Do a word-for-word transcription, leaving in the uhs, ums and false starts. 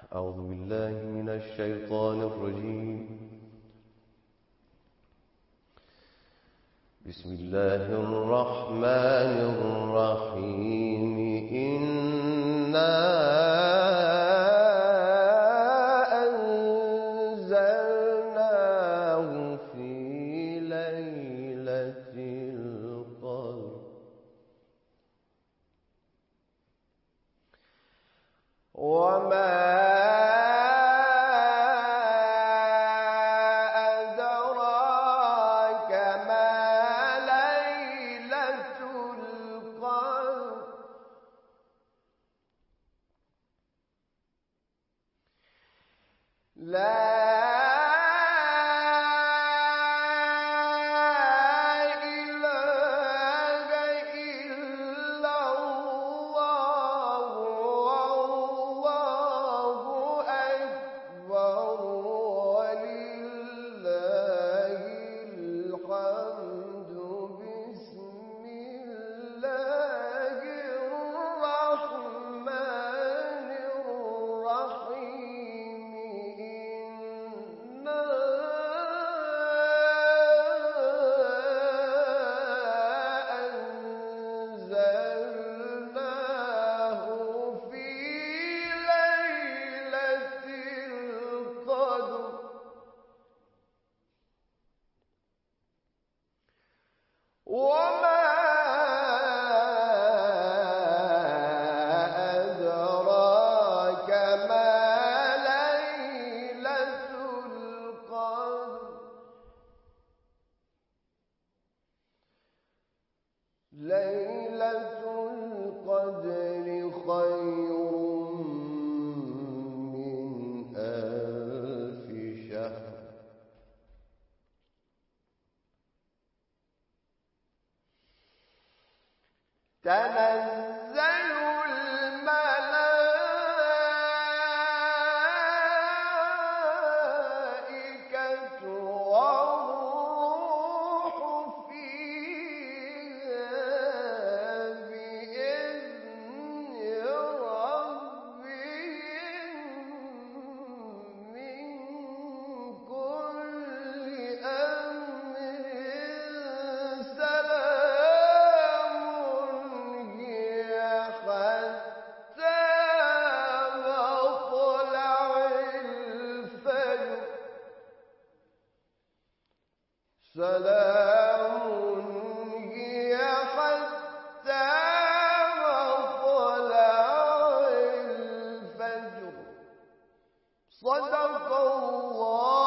أعوذ بالله من الشيطان الرجيم. بسم الله الرحمن الرحيم. إنا أنزلناه في ليلة القدر وما لا إله إلا الله والله أكبر ولله الحمد. بسم الله الرحمن الرحيم. أنزلناه في ليلة القدر وما أدراك ما ليلة القدر. ليلة القدر خير من ألف شهر. تنزل الملائكة والروح فيها بإذن ربهم من كل أمر سلام حتى مطلع الفجر. سلام هي حتى مطلع الفجر. صدق الله